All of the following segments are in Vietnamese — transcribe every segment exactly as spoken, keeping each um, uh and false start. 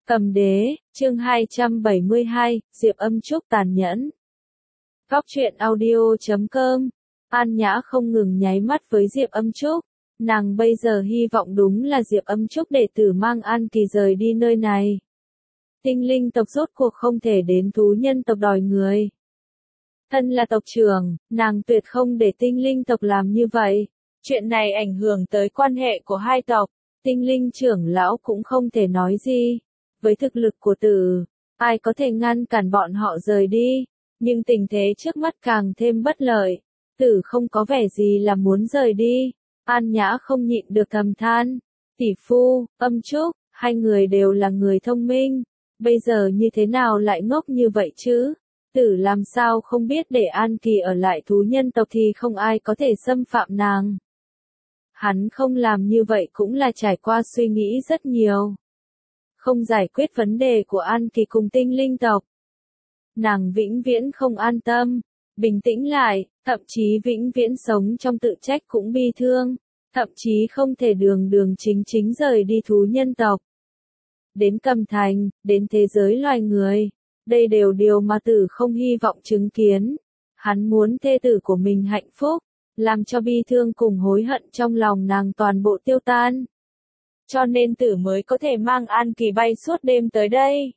Cầm đế, chương hai trăm bảy mươi hai, Diệp Âm Trúc tàn nhẫn. Góc truyện audio chấm com. An Nhã không ngừng nháy mắt với Diệp Âm Trúc. Nàng bây giờ hy vọng đúng là Diệp Âm Trúc đệ tử mang An Kỳ rời đi nơi này. Tinh linh tộc rốt cuộc không thể đến thú nhân tộc đòi người. Thân là tộc trưởng, nàng tuyệt không để tinh linh tộc làm như vậy. Chuyện này ảnh hưởng tới quan hệ của hai tộc. Tinh linh trưởng lão cũng không thể nói gì. Với thực lực của tử, ai có thể ngăn cản bọn họ rời đi, nhưng tình thế trước mắt càng thêm bất lợi. Tử không có vẻ gì là muốn rời đi. An Nhã không nhịn được thầm than. Tỷ phu, Âm Trúc, hai người đều là người thông minh. Bây giờ như thế nào lại ngốc như vậy chứ? Tử làm sao không biết để An Kỳ ở lại thú nhân tộc thì không ai có thể xâm phạm nàng. Hắn không làm như vậy cũng là trải qua suy nghĩ rất nhiều. Không giải quyết vấn đề của An Kỳ cùng tinh linh tộc. Nàng vĩnh viễn không an tâm, bình tĩnh lại, thậm chí vĩnh viễn sống trong tự trách cũng bi thương, thậm chí không thể đường đường chính chính rời đi thú nhân tộc. Đến Cầm Thành, đến thế giới loài người, đây đều điều mà tử không hy vọng chứng kiến. Hắn muốn thê tử của mình hạnh phúc, làm cho bi thương cùng hối hận trong lòng nàng toàn bộ tiêu tan. Cho nên tử mới có thể mang An Kỳ bay suốt đêm tới đây.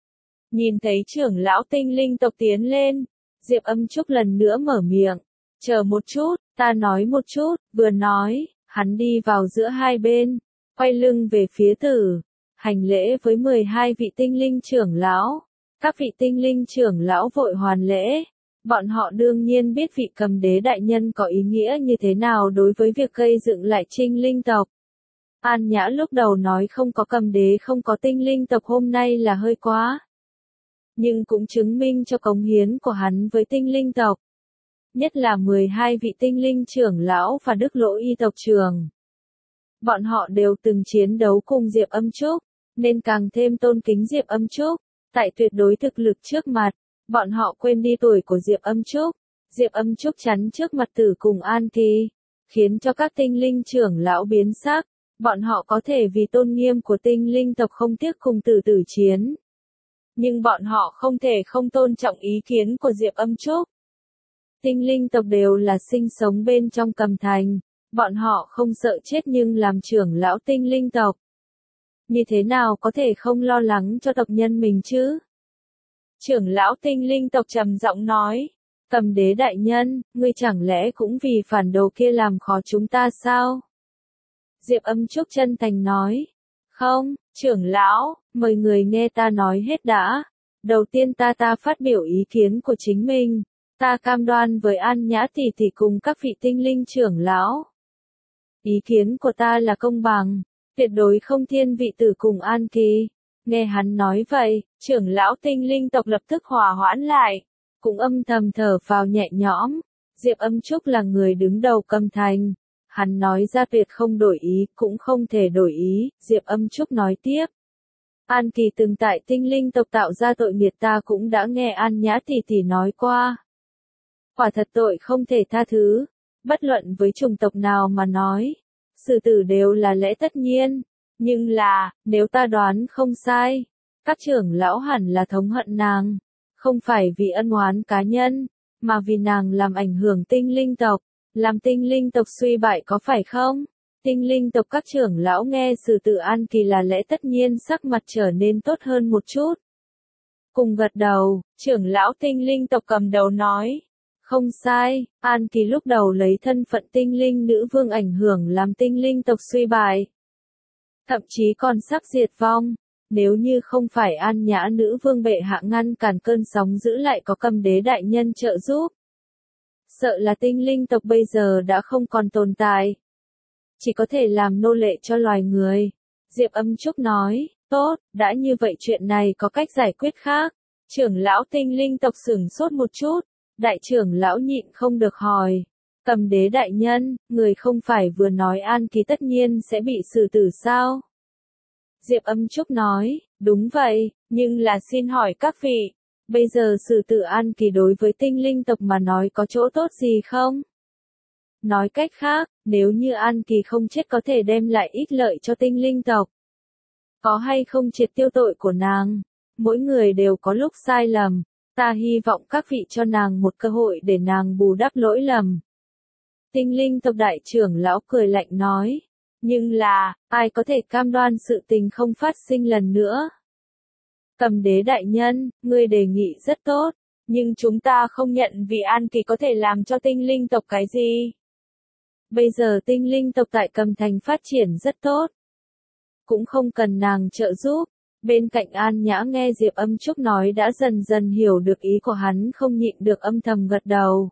Nhìn thấy trưởng lão tinh linh tộc tiến lên, Diệp Âm Trúc lần nữa mở miệng. Chờ một chút, ta nói một chút, vừa nói, hắn đi vào giữa hai bên, quay lưng về phía tử, hành lễ với mười hai vị tinh linh trưởng lão. Các vị tinh linh trưởng lão vội hoàn lễ. Bọn họ đương nhiên biết vị Cầm đế đại nhân có ý nghĩa như thế nào đối với việc gây dựng lại Trinh linh tộc. An Nhã lúc đầu nói không có Cầm đế không có tinh linh tộc hôm nay là hơi quá. Nhưng cũng chứng minh cho cống hiến của hắn với tinh linh tộc. Nhất là mười hai vị tinh linh trưởng lão và Đức Lỗ Y tộc trưởng. Bọn họ đều từng chiến đấu cùng Diệp Âm Trúc, nên càng thêm tôn kính Diệp Âm Trúc. Tại tuyệt đối thực lực trước mặt, bọn họ quên đi tuổi của Diệp Âm Trúc. Diệp Âm Trúc chắn trước mặt tử cùng An Kỳ, khiến cho các tinh linh trưởng lão biến sắc. Bọn họ có thể vì tôn nghiêm của tinh linh tộc không tiếc cùng tử tử chiến. Nhưng bọn họ không thể không tôn trọng ý kiến của Diệp Âm Trúc. Tinh linh tộc đều là sinh sống bên trong Cầm Thành. Bọn họ không sợ chết nhưng làm trưởng lão tinh linh tộc. Như thế nào có thể không lo lắng cho tộc nhân mình chứ? Trưởng lão tinh linh tộc trầm giọng nói. Cầm đế đại nhân, ngươi chẳng lẽ cũng vì phản đồ kia làm khó chúng ta sao? Diệp Âm Trúc chân thành nói. Không, trưởng lão, mời người nghe ta nói hết đã. Đầu tiên ta ta phát biểu ý kiến của chính mình. Ta cam đoan với An Nhã tỷ tỷ cùng các vị tinh linh trưởng lão. Ý kiến của ta là công bằng, tuyệt đối không thiên vị tử cùng An Kỳ. Nghe hắn nói vậy, trưởng lão tinh linh tộc lập tức hòa hoãn lại, cũng âm thầm thở phào nhẹ nhõm. Diệp Âm Trúc là người đứng đầu Cầm Thành. Hắn nói ra tuyệt không đổi ý, cũng không thể đổi ý. Diệp Âm Trúc nói tiếp. An Kỳ từng tại tinh linh tộc tạo ra tội nghiệp ta cũng đã nghe An Nhã tỷ tỷ nói qua. Quả thật tội không thể tha thứ, bất luận với chủng tộc nào mà nói. Xử tử đều là lẽ tất nhiên. Nhưng là, nếu ta đoán không sai, các trưởng lão hẳn là thống hận nàng. Không phải vì ân oán cá nhân, mà vì nàng làm ảnh hưởng tinh linh tộc. Làm tinh linh tộc suy bại có phải không? Tinh linh tộc các trưởng lão nghe xử tử An Kỳ là lẽ tất nhiên sắc mặt trở nên tốt hơn một chút. Cùng gật đầu, trưởng lão tinh linh tộc cầm đầu nói. Không sai, An Kỳ lúc đầu lấy thân phận tinh linh nữ vương ảnh hưởng làm tinh linh tộc suy bại. Thậm chí còn sắp diệt vong. Nếu như không phải An Nhã nữ vương bệ hạ ngăn cản cơn sóng giữ lại có Cầm đế đại nhân trợ giúp. Sợ là tinh linh tộc bây giờ đã không còn tồn tại. Chỉ có thể làm nô lệ cho loài người. Diệp Âm Trúc nói, tốt, đã như vậy chuyện này có cách giải quyết khác. Trưởng lão tinh linh tộc sửng sốt một chút. Đại trưởng lão nhịn không được hỏi. Cầm đế đại nhân, người không phải vừa nói An Kỳ tất nhiên sẽ bị xử tử sao? Diệp Âm Trúc nói, đúng vậy, nhưng là xin hỏi các vị, bây giờ xử tử An Kỳ đối với tinh linh tộc mà nói có chỗ tốt gì không? Nói cách khác, nếu như An Kỳ không chết có thể đem lại ích lợi cho tinh linh tộc. có hay không triệt tiêu tội của nàng. Mỗi người đều có lúc sai lầm, ta hy vọng các vị cho nàng một cơ hội để nàng bù đắp lỗi lầm. Tinh linh tộc đại trưởng lão cười lạnh nói, nhưng là, ai có thể cam đoan sự tình không phát sinh lần nữa? Cầm đế đại nhân, ngươi đề nghị rất tốt, nhưng chúng ta không nhận vì An Kỳ có thể làm cho tinh linh tộc cái gì. Bây giờ tinh linh tộc tại Cầm Thành phát triển rất tốt, cũng không cần nàng trợ giúp. Bên cạnh An Nhã nghe Diệp Âm Trúc nói đã dần dần hiểu được ý của hắn, không nhịn được âm thầm gật đầu.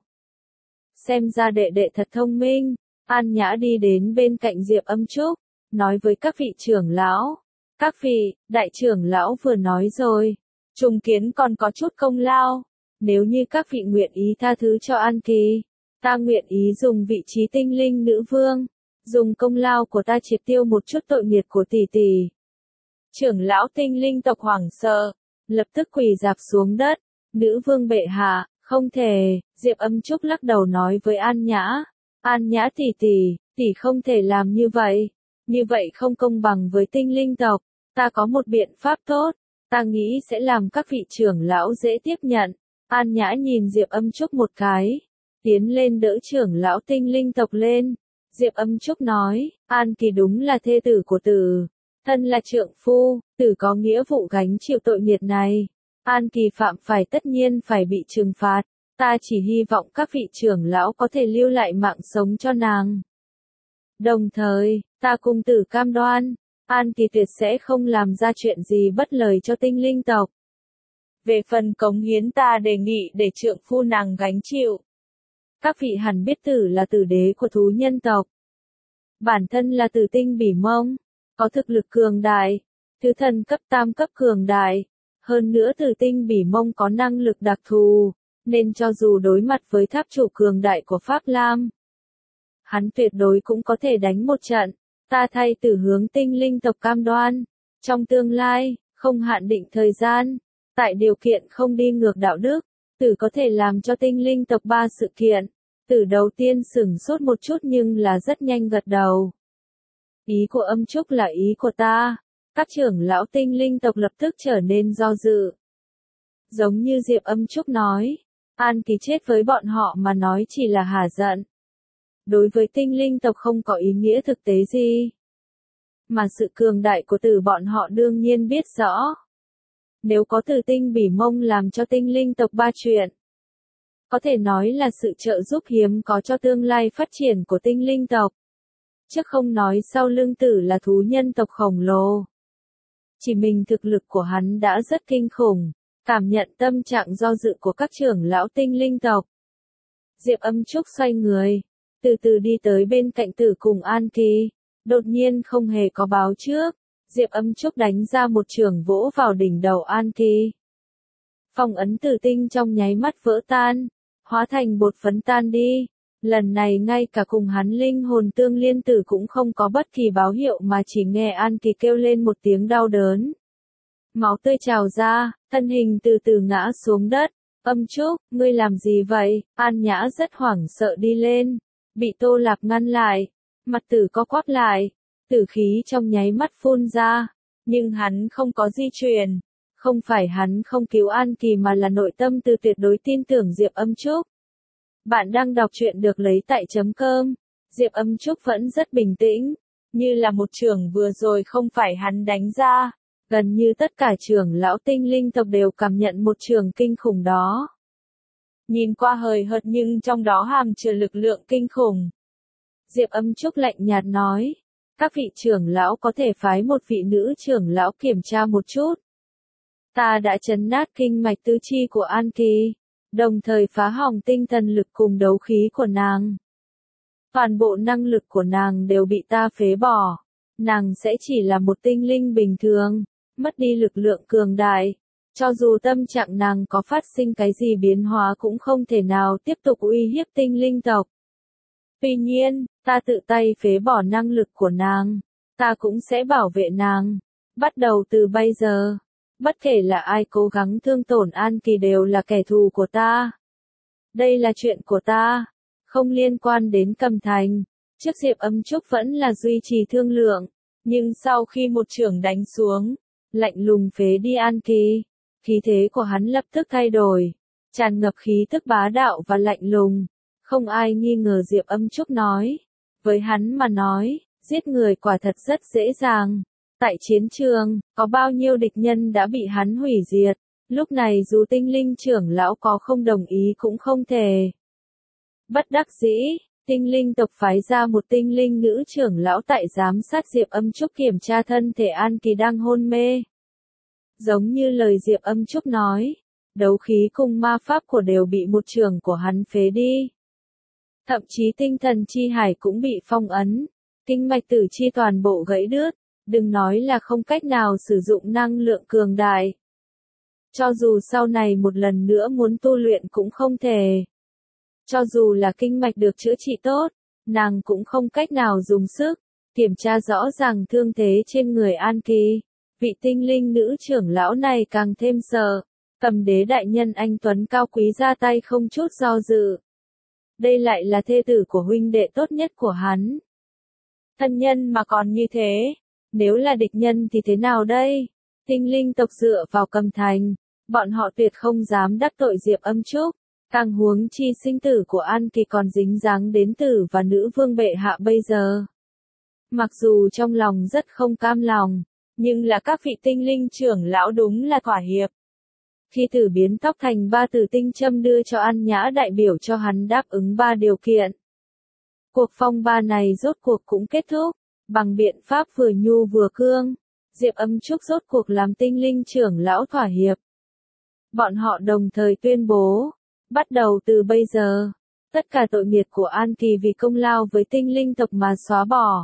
Xem ra đệ đệ thật thông minh. An Nhã đi đến bên cạnh Diệp Âm Trúc, nói với các vị trưởng lão. Các vị, đại trưởng lão vừa nói rồi, trùng kiến còn có chút công lao. Nếu như các vị nguyện ý tha thứ cho An Kỳ, ta nguyện ý dùng vị trí tinh linh nữ vương, dùng công lao của ta triệt tiêu một chút tội nghiệp của tỷ tỷ. Trưởng lão tinh linh tộc hoảng sợ, lập tức quỳ dạp xuống đất. Nữ vương bệ hạ, không thể. Diệp Âm Trúc lắc đầu nói với An Nhã. An Nhã tỷ tỷ, tỷ không thể làm như vậy. Như vậy không công bằng với tinh linh tộc. Ta có một biện pháp tốt, ta nghĩ sẽ làm các vị trưởng lão dễ tiếp nhận. An Nhã nhìn Diệp Âm Trúc một cái, tiến lên đỡ trưởng lão tinh linh tộc lên. Diệp Âm Trúc nói, An Kỳ đúng là thê tử của tử. Thân là trượng phu, tử có nghĩa vụ gánh chịu tội nghiệp này. An Kỳ phạm phải tất nhiên phải bị trừng phạt. Ta chỉ hy vọng các vị trưởng lão có thể lưu lại mạng sống cho nàng. Đồng thời, ta cùng tử cam đoan, An Kỳ tuyệt sẽ không làm ra chuyện gì bất lời cho tinh linh tộc. Về phần cống hiến ta đề nghị để trượng phu nàng gánh chịu. Các vị hẳn biết tử là tử đế của thú nhân tộc. Bản thân là tử tinh bỉ mông, có thực lực cường đại, thứ thần cấp tam cấp cường đại. Hơn nữa tử tinh bỉ mông có năng lực đặc thù, nên cho dù đối mặt với tháp chủ cường đại của Pháp Lam, hắn tuyệt đối cũng có thể đánh một trận. Ta thay tử hướng tinh linh tộc cam đoan, trong tương lai, không hạn định thời gian, tại điều kiện không đi ngược đạo đức, tử có thể làm cho tinh linh tộc ba sự kiện. Tử đầu tiên sửng sốt một chút nhưng là rất nhanh gật đầu. Ý của Âm Trúc là ý của ta. Các trưởng lão tinh linh tộc lập tức trở nên do dự. Giống như Diệp Âm Trúc nói, An Kỳ chết với bọn họ mà nói chỉ là hả giận. Đối với tinh linh tộc không có ý nghĩa thực tế gì. Mà sự cường đại của tử bọn họ đương nhiên biết rõ. Nếu có tử tinh bỉ mông làm cho tinh linh tộc ba chuyện, có thể nói là sự trợ giúp hiếm có cho tương lai phát triển của tinh linh tộc. Chứ không nói sau lưng tử là thú nhân tộc khổng lồ. Chỉ mình thực lực của hắn đã rất kinh khủng, cảm nhận tâm trạng do dự của các trưởng lão tinh linh tộc. Diệp Âm Trúc xoay người, từ từ đi tới bên cạnh tử cùng An Kỳ, đột nhiên không hề có báo trước. Diệp Âm Trúc đánh ra một trường vỗ vào đỉnh đầu An Kỳ. Phong ấn tử tinh trong nháy mắt vỡ tan, hóa thành bột phấn tan đi. Lần này ngay cả cùng hắn linh hồn tương liên tử cũng không có bất kỳ báo hiệu mà chỉ nghe An Kỳ kêu lên một tiếng đau đớn. Máu tươi trào ra, thân hình từ từ ngã xuống đất. Âm Trúc, ngươi làm gì vậy? An Nhã rất hoảng sợ đi lên, bị Tô Lạp ngăn lại, mặt tử co quắp lại, tử khí trong nháy mắt phun ra, nhưng hắn không có di chuyển. Không phải hắn không cứu An Kỳ mà là nội tâm từ tuyệt đối tin tưởng Diệp Âm Trúc. Bạn đang đọc truyện được lấy tại chấm cơm. Diệp Âm Trúc vẫn rất bình tĩnh, như là một trường vừa rồi không phải hắn đánh ra. Gần như tất cả trưởng lão tinh linh tộc đều cảm nhận một trường kinh khủng đó. Nhìn qua hời hợt nhưng trong đó hàm chứa lực lượng kinh khủng. Diệp Âm Trúc lạnh nhạt nói, các vị trưởng lão có thể phái một vị nữ trưởng lão kiểm tra một chút. Ta đã chấn nát kinh mạch tứ chi của An Kỳ, đồng thời phá hỏng tinh thần lực cùng đấu khí của nàng. Toàn bộ năng lực của nàng đều bị ta phế bỏ. Nàng sẽ chỉ là một tinh linh bình thường, mất đi lực lượng cường đại. Cho dù tâm trạng nàng có phát sinh cái gì biến hóa cũng không thể nào tiếp tục uy hiếp tinh linh tộc. Tuy nhiên, ta tự tay phế bỏ năng lực của nàng, ta cũng sẽ bảo vệ nàng. Bắt đầu từ bây giờ, bất kể là ai cố gắng thương tổn An Kỳ đều là kẻ thù của ta. Đây là chuyện của ta, không liên quan đến Cầm Thành. Trước Diệp Âm Trúc vẫn là duy trì thương lượng, Nhưng sau khi một chưởng đánh xuống, lạnh lùng phế đi An Kỳ, khí thế của hắn lập tức thay đổi, tràn ngập khí tức bá đạo và lạnh lùng. Không ai nghi ngờ Diệp Âm Trúc nói. Với hắn mà nói, giết người quả thật rất dễ dàng. Tại chiến trường, có bao nhiêu địch nhân đã bị hắn hủy diệt. Lúc này dù tinh linh trưởng lão có không đồng ý cũng không thể. Bất đắc dĩ, tinh linh tộc phái ra một tinh linh nữ trưởng lão tại giám sát Diệp Âm Trúc kiểm tra thân thể An Kỳ đang hôn mê. Giống như lời Diệp Âm Trúc nói, đấu khí cùng ma pháp của đều bị một trường của hắn phế đi. Thậm chí tinh thần chi hải cũng bị phong ấn, kinh mạch tử chi toàn bộ gãy đứt, đừng nói là không cách nào sử dụng năng lượng cường đại. Cho dù sau này một lần nữa muốn tu luyện cũng không thể. Cho dù là kinh mạch được chữa trị tốt, nàng cũng không cách nào dùng sức, kiểm tra rõ ràng thương thế trên người An Kỳ. Vị tinh linh nữ trưởng lão này càng thêm sợ, cầm đế đại nhân anh Tuấn cao quý ra tay không chút do dự. Đây lại là thê tử của huynh đệ tốt nhất của hắn. Thân nhân mà còn như thế, nếu là địch nhân thì thế nào đây? Tinh linh tộc dựa vào Cầm Thành, bọn họ tuyệt không dám đắc tội Diệp Âm Trúc, càng huống chi sinh tử của An Kỳ còn dính dáng đến tử và nữ vương bệ hạ bây giờ. Mặc dù trong lòng rất không cam lòng, nhưng là các vị tinh linh trưởng lão đúng là thỏa hiệp. Khi tử biến tóc thành ba tử tinh châm đưa cho An Nhã đại biểu cho hắn đáp ứng ba điều kiện. Cuộc phong ba này rốt cuộc cũng kết thúc, bằng biện pháp vừa nhu vừa cương, Diệp Âm Trúc rốt cuộc làm tinh linh trưởng lão thỏa hiệp. Bọn họ đồng thời tuyên bố, bắt đầu từ bây giờ, tất cả tội nghiệp của An Kỳ vì công lao với tinh linh tộc mà xóa bỏ.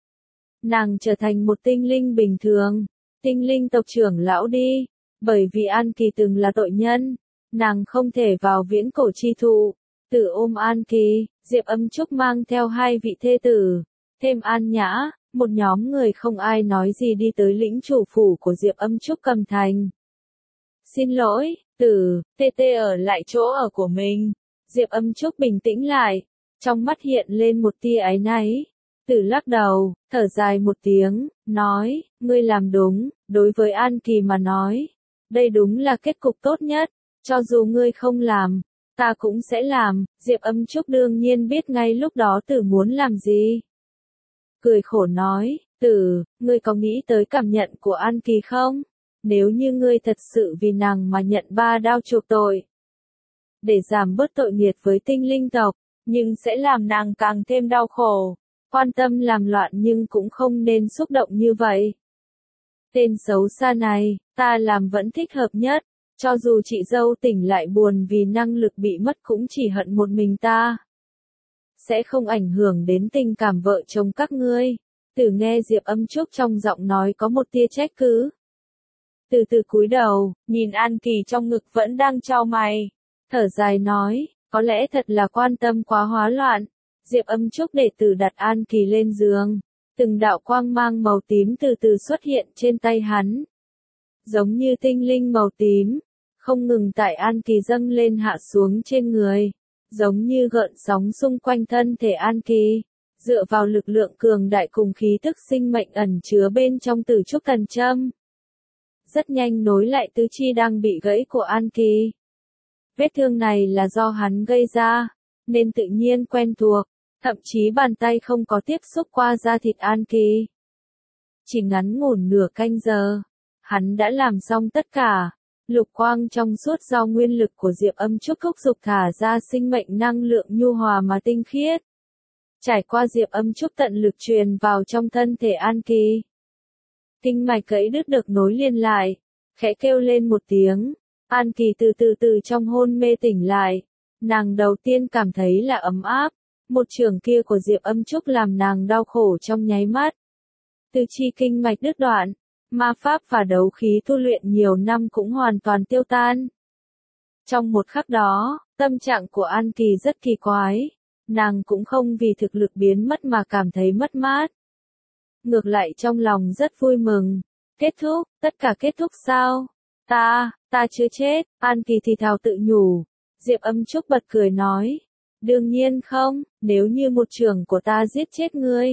Nàng trở thành một tinh linh bình thường, tinh linh tộc trưởng lão đi, bởi vì An Kỳ từng là tội nhân, nàng không thể vào viễn cổ chi thụ. Tử ôm An Kỳ, Diệp Âm Trúc mang theo hai vị thê tử, thêm An Nhã, một nhóm người không ai nói gì đi tới lĩnh chủ phủ của Diệp Âm Trúc Cầm Thành. Xin lỗi, tử, tê tê ở lại chỗ ở của mình. Diệp Âm Trúc bình tĩnh lại, trong mắt hiện lên một tia áy náy. Tử lắc đầu, thở dài một tiếng, nói, ngươi làm đúng, đối với An Kỳ mà nói. Đây đúng là kết cục tốt nhất, cho dù ngươi không làm, ta cũng sẽ làm. Diệp Âm Trúc đương nhiên biết ngay lúc đó tử muốn làm gì. Cười khổ nói, tử, ngươi có nghĩ tới cảm nhận của An Kỳ không? Nếu như ngươi thật sự vì nàng mà nhận ba đao chuộc tội, để giảm bớt tội nghiệp với tinh linh tộc, nhưng sẽ làm nàng càng thêm đau khổ. Quan tâm làm loạn nhưng cũng không nên xúc động như vậy. Tên xấu xa này, ta làm vẫn thích hợp nhất, cho dù chị dâu tỉnh lại buồn vì năng lực bị mất cũng chỉ hận một mình ta. Sẽ không ảnh hưởng đến tình cảm vợ chồng các ngươi. Tử nghe Diệp Âm Trúc trong giọng nói có một tia trách cứ. Từ từ cúi đầu, nhìn An Kỳ trong ngực vẫn đang chau mày. Thở dài nói, có lẽ thật là quan tâm quá hóa loạn. Diệp Âm Trúc để Tử đặt An Kỳ lên giường. Từng đạo quang mang màu tím từ từ xuất hiện trên tay hắn. Giống như tinh linh màu tím, không ngừng tại An Kỳ dâng lên hạ xuống trên người. Giống như gợn sóng xung quanh thân thể An Kỳ. Dựa vào lực lượng cường đại cùng khí thức sinh mệnh ẩn chứa bên trong Tử Trúc Thần Châm. Rất nhanh nối lại tứ chi đang bị gãy của An Kỳ. Vết thương này là do hắn gây ra, nên tự nhiên quen thuộc. Thậm chí bàn tay không có tiếp xúc qua da thịt An Kỳ. Chỉ ngắn ngủn nửa canh giờ, hắn đã làm xong tất cả. Lục quang trong suốt do nguyên lực của Diệp Âm Trúc thúc giục thả ra sinh mệnh năng lượng nhu hòa mà tinh khiết. Trải qua Diệp Âm Trúc tận lực truyền vào trong thân thể An Kỳ. Kinh mạch gãy đứt được nối liền lại, khẽ kêu lên một tiếng. An Kỳ từ từ từ trong hôn mê tỉnh lại. Nàng đầu tiên cảm thấy là ấm áp. Một trường kia của Diệp Âm Trúc làm nàng đau khổ trong nháy mắt. Từ chi kinh mạch đứt đoạn, ma pháp và đấu khí tu luyện nhiều năm cũng hoàn toàn tiêu tan. Trong một khắc đó, tâm trạng của An Kỳ rất kỳ quái. Nàng cũng không vì thực lực biến mất mà cảm thấy mất mát. Ngược lại trong lòng rất vui mừng. Kết thúc, tất cả kết thúc sao? Ta, ta chưa chết, An Kỳ thì thào tự nhủ. Diệp Âm Trúc bật cười nói. Đương nhiên không, nếu như một trường của ta giết chết ngươi,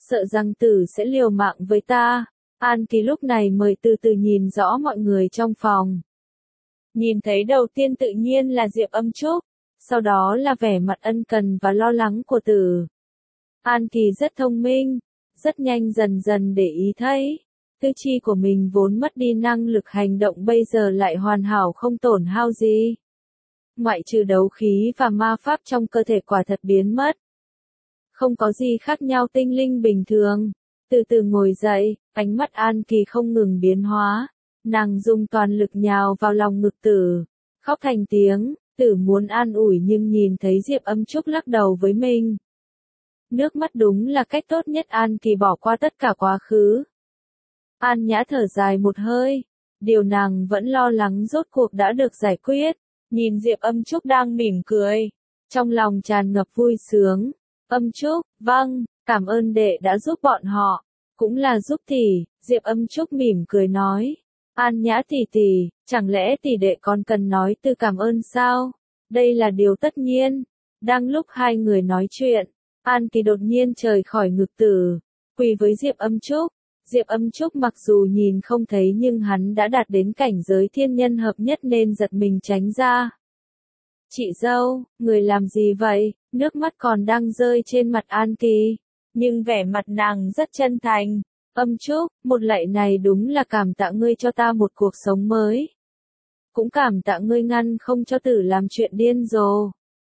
sợ rằng tử sẽ liều mạng với ta. An Kỳ lúc này mới từ từ nhìn rõ mọi người trong phòng. Nhìn thấy đầu tiên tự nhiên là Diệp Âm Trúc, sau đó là vẻ mặt ân cần và lo lắng của tử. An Kỳ rất thông minh, rất nhanh dần dần để ý thấy, tư chi của mình vốn mất đi năng lực hành động bây giờ lại hoàn hảo không tổn hao gì. Ngoại trừ đấu khí và ma pháp trong cơ thể quả thật biến mất. Không có gì khác nhau tinh linh bình thường. Từ từ ngồi dậy, ánh mắt An Kỳ không ngừng biến hóa. Nàng dùng toàn lực nhào vào lòng ngực tử, khóc thành tiếng. Tử muốn an ủi nhưng nhìn thấy Diệp Âm Trúc lắc đầu với mình. Nước mắt đúng là cách tốt nhất An Kỳ bỏ qua tất cả quá khứ. An Nhã thở dài một hơi. Điều nàng vẫn lo lắng rốt cuộc đã được giải quyết. Nhìn Diệp Âm Trúc đang mỉm cười. Trong lòng tràn ngập vui sướng. Âm Trúc, vâng, cảm ơn đệ đã giúp bọn họ. Cũng là giúp tỷ, Diệp Âm Trúc mỉm cười nói. An Nhã tỷ tỷ, chẳng lẽ tỷ đệ còn cần nói từ cảm ơn sao? Đây là điều tất nhiên. Đang lúc hai người nói chuyện, An Kỳ đột nhiên rời khỏi ngực tử, quỳ với Diệp Âm Trúc. Diệp Âm Trúc mặc dù nhìn không thấy nhưng hắn đã đạt đến cảnh giới thiên nhân hợp nhất nên giật mình tránh ra. Chị dâu, người làm gì vậy? Nước mắt còn đang rơi trên mặt An Kỳ, nhưng vẻ mặt nàng rất chân thành. Âm Trúc, một lạy này đúng là cảm tạ ngươi cho ta một cuộc sống mới. Cũng cảm tạ ngươi ngăn không cho tử làm chuyện điên rồ.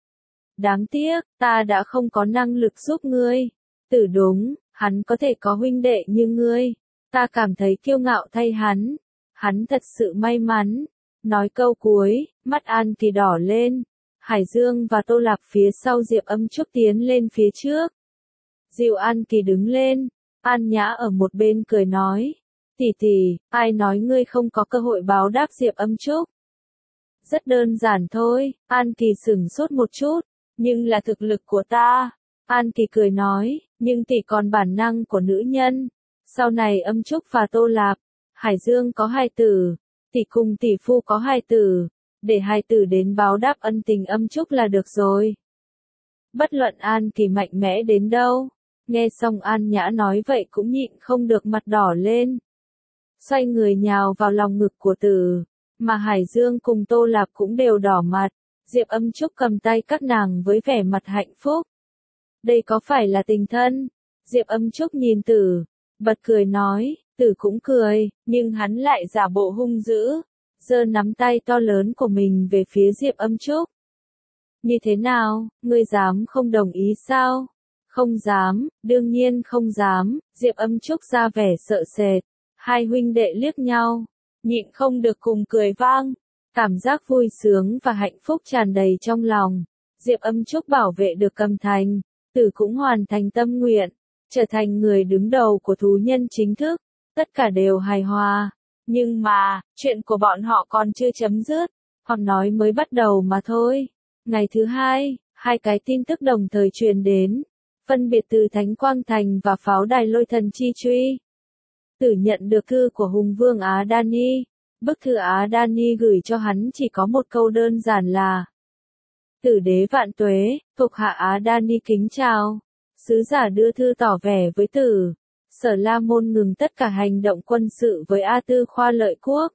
Đáng tiếc, ta đã không có năng lực giúp ngươi. Tử đúng, hắn có thể có huynh đệ như ngươi. Ta cảm thấy kiêu ngạo thay hắn. Hắn thật sự may mắn. Nói câu cuối, mắt An Kỳ đỏ lên. Hải Dương và Tô Lạp phía sau Diệp Âm Trúc tiến lên phía trước. Dìu An Kỳ đứng lên. An Nhã ở một bên cười nói. Tỷ tỷ, ai nói ngươi không có cơ hội báo đáp Diệp Âm Trúc? Rất đơn giản thôi, An Kỳ sửng sốt một chút. Nhưng là thực lực của ta. An Kỳ cười nói, nhưng tỷ còn bản năng của nữ nhân. Sau này Âm Trúc và Tô Lạp, Hải Dương có hai tử. Tỷ cùng tỷ phu có hai tử. Để hai tử đến báo đáp ân tình Âm Trúc là được rồi. Bất luận An Kỳ mạnh mẽ đến đâu. Nghe xong An Nhã nói vậy cũng nhịn không được mặt đỏ lên. Xoay người nhào vào lòng ngực của tử. Mà Hải Dương cùng Tô Lạp cũng đều đỏ mặt. Diệp Âm Trúc cầm tay các nàng với vẻ mặt hạnh phúc. Đây có phải là tình thân? Diệp Âm Trúc nhìn tử. Bật cười nói. Tử cũng cười. Nhưng hắn lại giả bộ hung dữ. Giơ nắm tay to lớn của mình về phía Diệp Âm Trúc. Như thế nào? Ngươi dám không đồng ý sao? Không dám, đương nhiên không dám. Diệp Âm Trúc ra vẻ sợ sệt. Hai huynh đệ liếc nhau. Nhịn không được cùng cười vang. Cảm giác vui sướng và hạnh phúc tràn đầy trong lòng. Diệp Âm Trúc bảo vệ được Cầm Thành. Tử cũng hoàn thành tâm nguyện. Trở thành người đứng đầu của thú nhân chính thức. Tất cả đều hài hòa. Nhưng mà, chuyện của bọn họ còn chưa chấm dứt. Hoặc nói mới bắt đầu mà thôi. Ngày thứ hai, hai cái tin tức đồng thời truyền đến. Phân biệt từ Thánh Quang Thành và pháo đài Lôi Thần Chi Truy. Tử nhận được thư của Hùng Vương Á Đani. Bức thư Á Đani gửi cho hắn chỉ có một câu đơn giản là: Tử đế vạn tuế, thuộc hạ Á Đani kính chào. Sứ giả đưa thư tỏ vẻ với tử. Sở La Môn ngừng tất cả hành động quân sự với A Tư Khoa Lợi Quốc.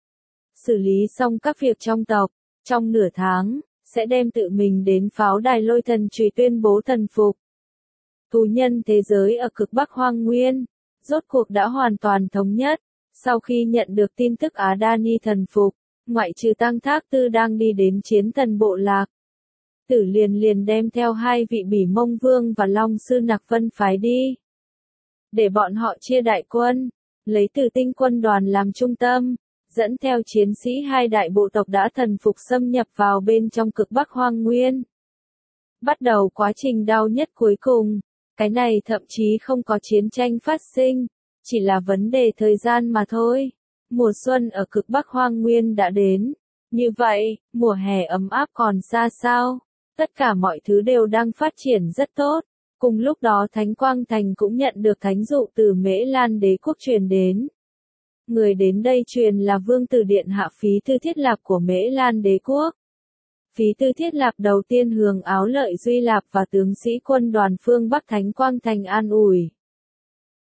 Xử lý xong các việc trong tộc, trong nửa tháng, sẽ đem tự mình đến pháo đài Lôi Thần Trùy tuyên bố thần phục. Thú nhân thế giới ở cực Bắc Hoang Nguyên, rốt cuộc đã hoàn toàn thống nhất. Sau khi nhận được tin tức Á Đani thần phục, ngoại trừ Tăng Thác Tư đang đi đến chiến thần bộ lạc. Tử liền liền đem theo hai vị Bỉ Mông Vương và Long Sư Nặc Vân phái đi. Để bọn họ chia đại quân, lấy Tử Tinh quân đoàn làm trung tâm, dẫn theo chiến sĩ hai đại bộ tộc đã thần phục xâm nhập vào bên trong cực Bắc Hoang Nguyên. Bắt đầu quá trình đau nhất cuối cùng. Cái này thậm chí không có chiến tranh phát sinh, chỉ là vấn đề thời gian mà thôi. Mùa xuân ở cực Bắc Hoang Nguyên đã đến. Như vậy, mùa hè ấm áp còn xa sao? Tất cả mọi thứ đều đang phát triển rất tốt. Cùng lúc đó Thánh Quang Thành cũng nhận được thánh dụ từ Mễ Lan đế quốc truyền đến. Người đến đây truyền là Vương Tử Điện Hạ Phí Thư Thiết Lạp của Mễ Lan đế quốc. Phí Thư Thiết Lạp đầu tiên hưởng áo lợi Duy Lạp và tướng sĩ quân đoàn phương Bắc Thánh Quang Thành an ủi.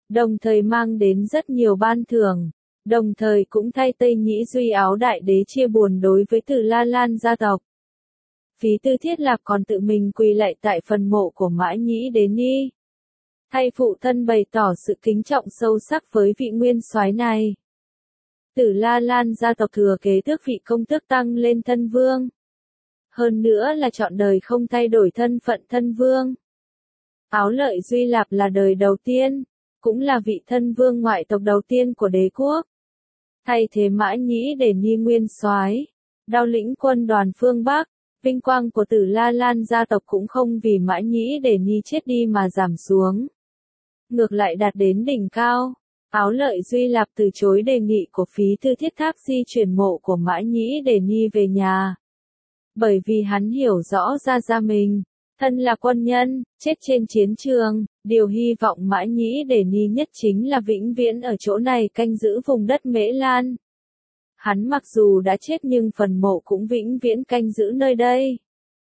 đồng thời mang đến rất nhiều ban thưởng, đồng thời cũng thay Tây Nhĩ Duy Áo Đại Đế chia buồn đối với Từ La Lan gia tộc. Phí Tư Thiết Lạp còn tự mình quỳ lạy tại phần mộ của Mã Nhĩ Đế Ni, thay phụ thân bày tỏ sự kính trọng sâu sắc với vị nguyên soái này. Tử La Lan gia tộc thừa kế tước vị công tước tăng lên thân vương. Hơn nữa là trọn đời không thay đổi thân phận thân vương. Áo Lợi Duy Lạp là đời đầu tiên, cũng là vị thân vương ngoại tộc đầu tiên của đế quốc. Thay thế Mã Nhĩ Đế Ni nguyên soái, đao lĩnh quân đoàn phương Bắc, vinh quang của Tử La Lan gia tộc cũng không vì Mã Nhĩ Đế Ni chết đi mà giảm xuống, ngược lại đạt đến đỉnh cao. Áo Lợi Duy Lạp từ chối đề nghị của Phí Tư Thiết Tháp di chuyển mộ của Mã Nhĩ Đế Ni về nhà, bởi vì hắn hiểu rõ ra ra mình, thân là quân nhân, chết trên chiến trường, điều hy vọng Mã Nhĩ Đế Ni nhất chính là vĩnh viễn ở chỗ này canh giữ vùng đất Mễ Lan. Hắn mặc dù đã chết nhưng phần mộ cũng vĩnh viễn canh giữ nơi đây.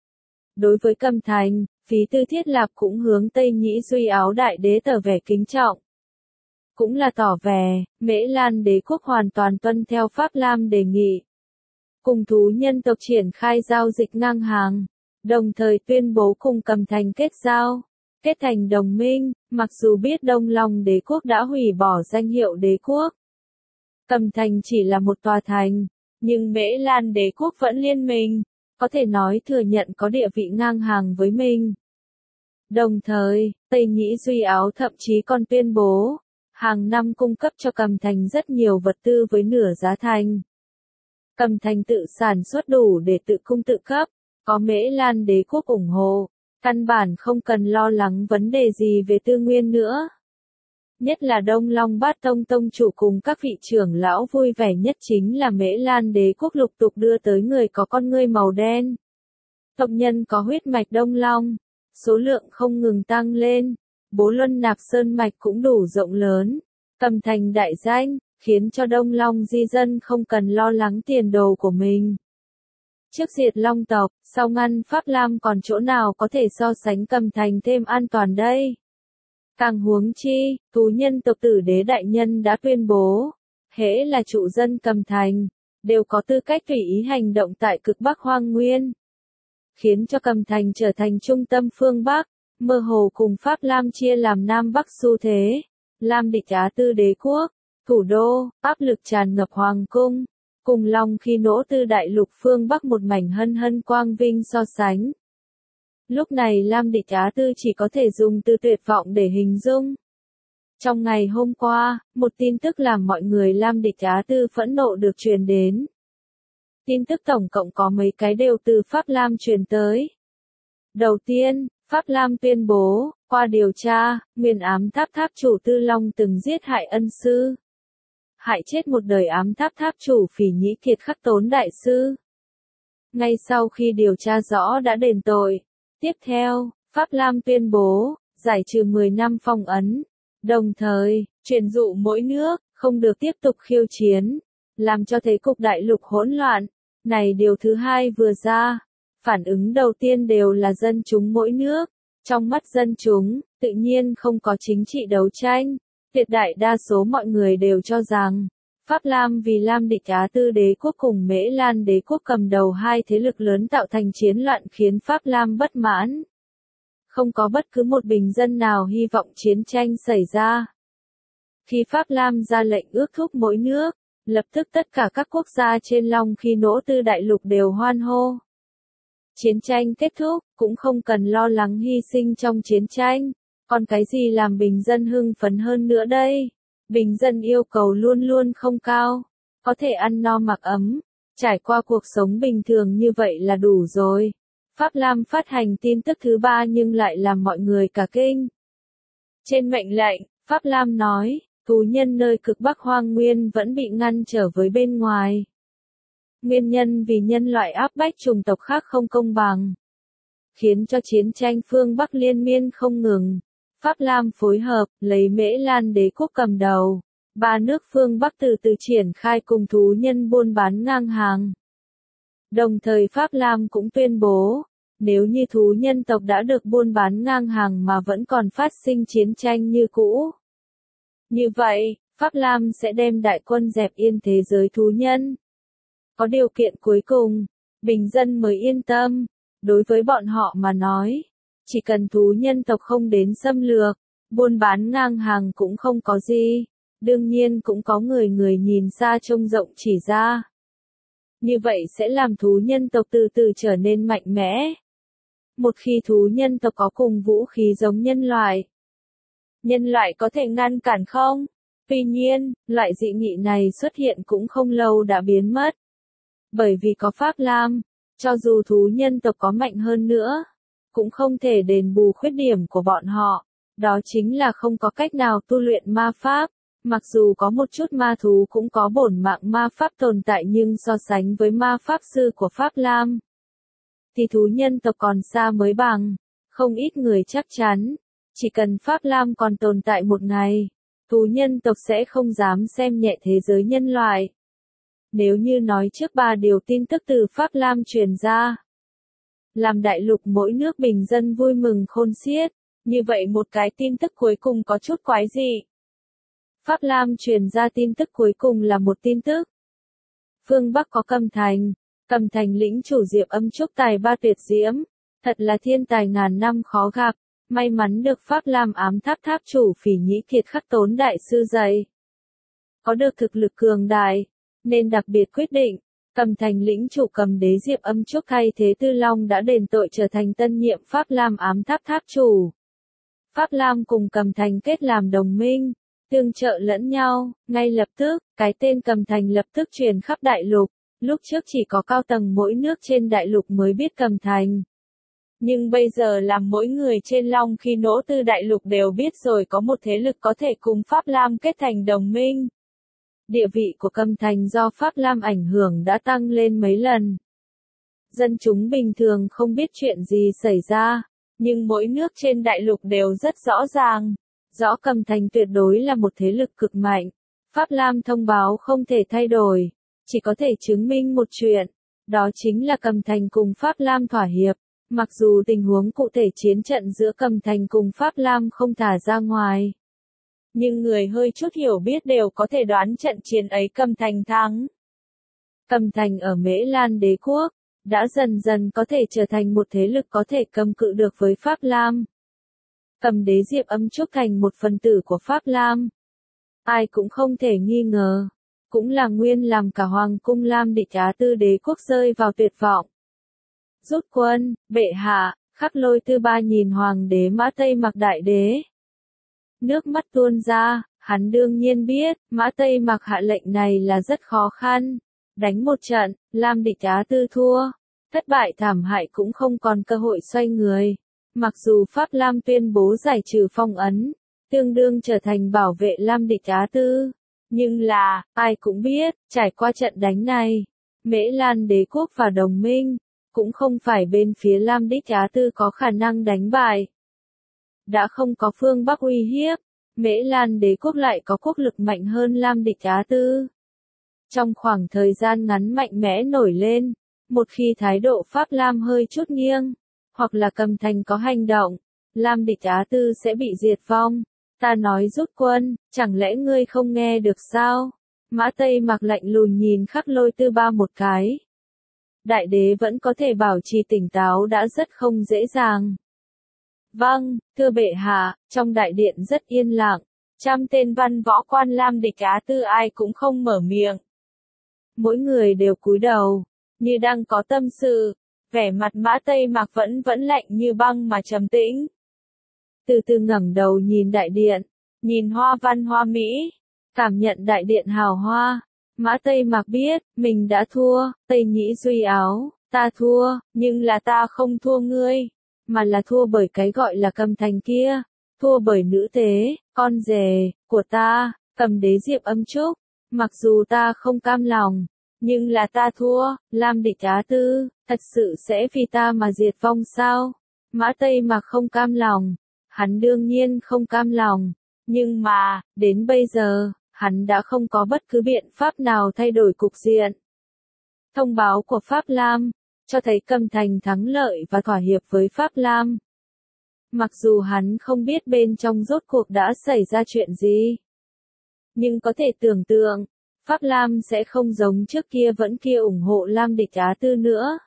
Đối với Cầm Thành, Phí Tư Thiết Lạp cũng hướng Tây Nhĩ Duy Áo Đại Đế tỏ vẻ kính trọng. Cũng là tỏ vẻ, Mễ Lan đế quốc hoàn toàn tuân theo Pháp Lam đề nghị. Cùng thú nhân tộc triển khai giao dịch ngang hàng, đồng thời tuyên bố cùng Cầm Thành kết giao, kết thành đồng minh, mặc dù biết Đông Long đế quốc đã hủy bỏ danh hiệu đế quốc. Cầm Thành chỉ là một tòa thành, nhưng Mễ Lan đế quốc vẫn liên minh, có thể nói thừa nhận có địa vị ngang hàng với mình. Đồng thời, Tây Nhĩ Duy Áo thậm chí còn tuyên bố, hàng năm cung cấp cho Cầm Thành rất nhiều vật tư với nửa giá thành. Cầm Thành tự sản xuất đủ để tự cung tự cấp, có Mễ Lan đế quốc ủng hộ, căn bản không cần lo lắng vấn đề gì về tư nguyên nữa. Nhất là Đông Long Bát Tông tông chủ cùng các vị trưởng lão vui vẻ nhất chính là Mễ Lan đế quốc lục tục đưa tới người có con ngươi màu đen. Tộc nhân có huyết mạch Đông Long, số lượng không ngừng tăng lên, Bố Luân Nạp Sơn mạch cũng đủ rộng lớn, Cầm Thành đại danh, khiến cho Đông Long di dân không cần lo lắng tiền đồ của mình. Trước diệt Long tộc, sau ngăn Pháp Lam còn chỗ nào có thể so sánh Cầm Thành thêm an toàn đây? Càng huống chi, thú nhân tộc Tử Đế đại nhân đã tuyên bố, hễ là trụ dân Cầm Thành, đều có tư cách tùy ý hành động tại cực Bắc Hoang Nguyên, khiến cho Cầm Thành trở thành trung tâm phương Bắc, mơ hồ cùng Pháp Lam chia làm Nam Bắc xu thế. Lam địch Á Tư đế quốc, thủ đô, áp lực tràn ngập hoàng cung, cùng Long khi nỗ tư đại lục phương Bắc một mảnh hân hân quang vinh so sánh. Lúc này Lam địch Á Tư chỉ có thể dùng từ tuyệt vọng để hình dung. Trong ngày hôm qua, một tin tức làm mọi người Lam địch Á Tư phẫn nộ được truyền đến. Tin tức tổng cộng có mấy cái đều từ Pháp Lam truyền tới. Đầu tiên, Pháp Lam tuyên bố, qua điều tra, nguyên ám tháp tháp chủ Tư Long từng giết hại ân sư. Hại chết một đời ám tháp tháp chủ Phỉ Nhĩ Kiệt Khắc Tốn đại sư. Ngay sau khi điều tra rõ đã đền tội. Tiếp theo, Pháp Lam tuyên bố, giải trừ mười năm phong ấn. Đồng thời, truyền dụ mỗi nước, không được tiếp tục khiêu chiến. Làm cho thế cục đại lục hỗn loạn. Này điều thứ hai vừa ra. Phản ứng đầu tiên đều là dân chúng mỗi nước. Trong mắt dân chúng, tự nhiên không có chính trị đấu tranh. Tuyệt đại đa số mọi người đều cho rằng, Pháp Lam vì Lam địch Á Tư đế quốc cùng Mễ Lan đế quốc cầm đầu hai thế lực lớn tạo thành chiến loạn khiến Pháp Lam bất mãn. Không có bất cứ một bình dân nào hy vọng chiến tranh xảy ra. Khi Pháp Lam ra lệnh ước thúc mỗi nước, lập tức tất cả các quốc gia trên Long khi nỗ tư đại lục đều hoan hô. Chiến tranh kết thúc, cũng không cần lo lắng hy sinh trong chiến tranh. Còn cái gì làm bình dân hưng phấn hơn nữa đây? Bình dân yêu cầu luôn luôn không cao. Có thể ăn no mặc ấm, trải qua cuộc sống bình thường như vậy là đủ rồi. Pháp Lam phát hành tin tức thứ ba nhưng lại làm mọi người cả kinh. Trên mệnh lệnh, Pháp Lam nói, thú nhân nơi cực Bắc Hoang Nguyên vẫn bị ngăn trở với bên ngoài. Nguyên nhân vì nhân loại áp bách chủng tộc khác không công bằng, khiến cho chiến tranh phương Bắc liên miên không ngừng. Pháp Lam phối hợp, lấy Mễ Lan đế quốc cầm đầu. Ba nước phương Bắc từ từ triển khai cùng thú nhân buôn bán ngang hàng. Đồng thời Pháp Lam cũng tuyên bố, nếu như thú nhân tộc đã được buôn bán ngang hàng mà vẫn còn phát sinh chiến tranh như cũ, Như vậy, Pháp Lam sẽ đem đại quân dẹp yên thế giới thú nhân. Có điều kiện cuối cùng, bình dân mới yên tâm. Đối với bọn họ mà nói, chỉ cần thú nhân tộc không đến xâm lược, buôn bán ngang hàng cũng không có gì. Đương nhiên cũng có người người nhìn xa trông rộng chỉ ra. Như vậy sẽ làm thú nhân tộc từ từ trở nên mạnh mẽ. Một khi thú nhân tộc có cùng vũ khí giống nhân loại, nhân loại có thể ngăn cản không? Tuy nhiên, loại dị nghị này xuất hiện cũng không lâu đã biến mất. Bởi vì có Pháp Lam, cho dù thú nhân tộc có mạnh hơn nữa, cũng không thể đền bù khuyết điểm của bọn họ. Đó chính là không có cách nào tu luyện ma pháp. Mặc dù có một chút ma thú cũng có bổn mạng ma pháp tồn tại nhưng so sánh với ma pháp sư của Pháp Lam, thì thú nhân tộc còn xa mới bằng. Không ít người chắc chắn, chỉ cần Pháp Lam còn tồn tại một ngày, thú nhân tộc sẽ không dám xem nhẹ thế giới nhân loại. Nếu như nói trước ba điều tin tức từ Pháp Lam truyền ra, làm đại lục mỗi nước bình dân vui mừng khôn xiết, như vậy một cái tin tức cuối cùng có chút quái dị. Pháp Lam truyền ra tin tức cuối cùng là một tin tức. Phương Bắc có Cầm Thành, Cầm Thành lĩnh chủ Diệp Âm Trúc tài ba tuyệt diễm, thật là thiên tài ngàn năm khó gặp, may mắn được Pháp Lam ám tháp tháp chủ Phỉ Nhĩ Kiệt khắc tốn đại sư dạy. Có được thực lực cường đại, nên đặc biệt quyết định, Cầm Thành lĩnh chủ Cầm đế Diệp Âm Trúc thay thế Tư Long đã đền tội trở thành tân nhiệm Pháp Lam ám tháp tháp chủ. Pháp Lam cùng Cầm Thành kết làm đồng minh, tương trợ lẫn nhau, ngay lập tức, cái tên Cầm Thành lập tức truyền khắp đại lục. Lúc trước chỉ có cao tầng mỗi nước trên đại lục mới biết Cầm Thành. Nhưng bây giờ làm mỗi người trên Long Khi Nỗ Tư đại lục đều biết rồi, có một thế lực có thể cùng Pháp Lam kết thành đồng minh. Địa vị của Cầm Thành do Pháp Lam ảnh hưởng đã tăng lên mấy lần. Dân chúng bình thường không biết chuyện gì xảy ra, nhưng mỗi nước trên đại lục đều rất rõ ràng. Rõ Cầm Thành tuyệt đối là một thế lực cực mạnh. Pháp Lam thông báo không thể thay đổi, chỉ có thể chứng minh một chuyện, đó chính là Cầm Thành cùng Pháp Lam thỏa hiệp. Mặc dù tình huống cụ thể chiến trận giữa Cầm Thành cùng Pháp Lam không thả ra ngoài, nhưng người hơi chút hiểu biết đều có thể đoán trận chiến ấy Cầm Thành thắng. Cầm Thành ở Mễ Lan đế quốc, đã dần dần có thể trở thành một thế lực có thể cầm cự được với Pháp Lam. Cầm đế Diệp Âm Trúc thành một phần tử của Pháp Lam. Ai cũng không thể nghi ngờ, cũng là nguyên làm cả Hoàng cung Lam Địch Á Tư đế quốc rơi vào tuyệt vọng. Rút quân, bệ hạ, Khắc Lôi Tư Ba nhìn Hoàng đế Mã Tây Mặc đại đế. Nước mắt tuôn ra, hắn đương nhiên biết, Mã Tây Mặc hạ lệnh này là rất khó khăn. Đánh một trận, Lam Địch Á Tư thua. Thất bại thảm hại cũng không còn cơ hội xoay người. Mặc dù Pháp Lam tuyên bố giải trừ phong ấn, tương đương trở thành bảo vệ Lam Địch Á Tư. Nhưng là, ai cũng biết, trải qua trận đánh này, Mễ Lan đế quốc và đồng minh, cũng không phải bên phía Lam Địch Á Tư có khả năng đánh bại. Đã không có phương Bắc uy hiếp, Mễ Lan đế quốc lại có quốc lực mạnh hơn Lam Địch Á Tư. Trong khoảng thời gian ngắn mạnh mẽ nổi lên, một khi thái độ Pháp Lam hơi chút nghiêng, hoặc là Cầm Thành có hành động, Lam Địch Á Tư sẽ bị diệt vong. Ta nói rút quân, chẳng lẽ ngươi không nghe được sao? Mã Tây Mặc lạnh lùng nhìn Khắc Lôi Tư Ba một cái. Đại đế vẫn có thể bảo trì tỉnh táo đã rất không dễ dàng. Vâng, thưa bệ hạ, trong đại điện rất yên lặng, trăm tên văn võ quan Lam Địch Á Tư ai cũng không mở miệng. Mỗi người đều cúi đầu, như đang có tâm sự, vẻ mặt Mã Tây Mặc vẫn vẫn lạnh như băng mà trầm tĩnh. Từ từ ngẩng đầu nhìn đại điện, nhìn hoa văn hoa mỹ, cảm nhận đại điện hào hoa. Mã Tây Mặc biết, mình đã thua, Tây Nhĩ Duy Áo, ta thua, nhưng là ta không thua ngươi, mà là thua bởi cái gọi là Cầm Thành kia, thua bởi nữ tế, con rể, của ta, Cầm đế Diệp Âm Trúc. Mặc dù ta không cam lòng, nhưng là ta thua, Lam Địch Á Tư, thật sự sẽ vì ta mà diệt vong sao? Mã Tây Mặc không cam lòng, hắn đương nhiên không cam lòng, nhưng mà, đến bây giờ, hắn đã không có bất cứ biện pháp nào thay đổi cục diện. Thông báo của Pháp Lam, cho thấy Cầm Thành thắng lợi và thỏa hiệp với Pháp Lam. Mặc dù hắn không biết bên trong rốt cuộc đã xảy ra chuyện gì. Nhưng có thể tưởng tượng, Pháp Lam sẽ không giống trước kia vẫn kia ủng hộ Lam Địch Á Tư nữa.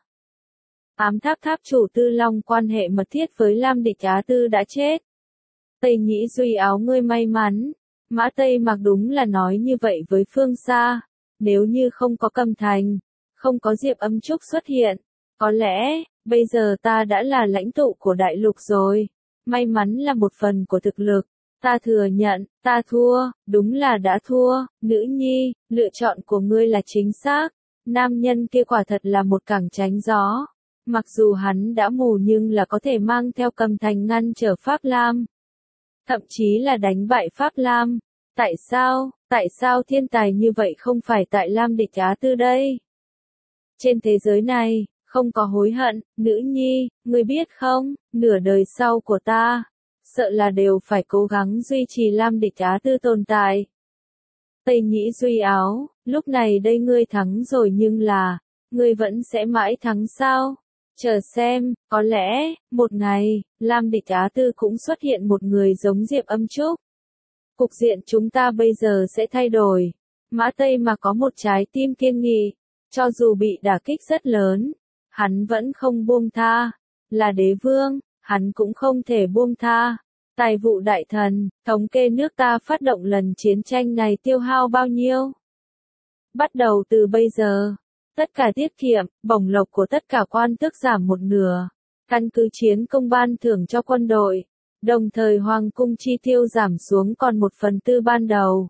Ám tháp tháp chủ Tư Long quan hệ mật thiết với Lam Địch Á Tư đã chết. Tây Nhĩ Duy áo ngươi may mắn. Mã Tây Mặc đúng là nói như vậy với Phương Sa. Nếu như không có Cầm Thành, không có Diệp Âm Trúc xuất hiện, có lẽ, bây giờ ta đã là lãnh tụ của đại lục rồi. May mắn là một phần của thực lực. Ta thừa nhận, ta thua, đúng là đã thua. Nữ nhi, lựa chọn của ngươi là chính xác. Nam nhân kia quả thật là một cẳng tránh gió. Mặc dù hắn đã mù nhưng là có thể mang theo Cầm Thành ngăn trở Pháp Lam. Thậm chí là đánh bại Pháp Lam. Tại sao, tại sao thiên tài như vậy không phải tại Lam Địch Á Tư đây? Trên thế giới này, không có hối hận, nữ nhi, ngươi biết không, nửa đời sau của ta, sợ là đều phải cố gắng duy trì Lam Địch Á Tư tồn tại. Tây Nhĩ Duy áo, lúc này đây ngươi thắng rồi nhưng là, ngươi vẫn sẽ mãi thắng sao? Chờ xem, có lẽ, một ngày, Lam Địch Á Tư cũng xuất hiện một người giống Diệp Âm Trúc. Cục diện chúng ta bây giờ sẽ thay đổi. Mã Tây mà có một trái tim kiên nghị, cho dù bị đả kích rất lớn, hắn vẫn không buông tha. Là đế vương, hắn cũng không thể buông tha. Tài vụ đại thần, thống kê nước ta phát động lần chiến tranh này tiêu hao bao nhiêu? Bắt đầu từ bây giờ, tất cả tiết kiệm, bổng lộc của tất cả quan tước giảm một nửa. Căn cứ chiến công ban thưởng cho quân đội. Đồng thời hoàng cung chi tiêu giảm xuống còn một phần tư ban đầu.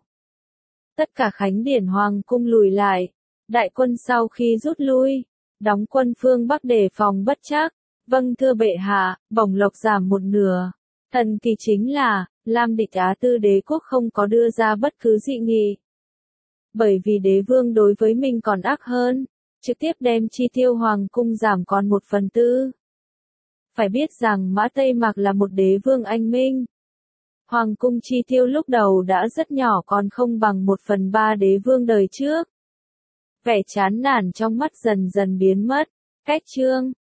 Tất cả khánh điển hoàng cung lùi lại. Đại quân sau khi rút lui, đóng quân phương Bắc đề phòng bất trắc. Vâng thưa bệ hạ, bổng lộc giảm một nửa. Thần kỳ chính là, Lam Địch Á Tư đế quốc không có đưa ra bất cứ dị nghị. Bởi vì đế vương đối với mình còn ác hơn, trực tiếp đem chi tiêu hoàng cung giảm còn một phần tư. Phải biết rằng Mã Tây Mặc là một đế vương anh minh. Hoàng cung chi tiêu lúc đầu đã rất nhỏ còn không bằng một phần ba đế vương đời trước. Vẻ chán nản trong mắt dần dần biến mất. Cách chương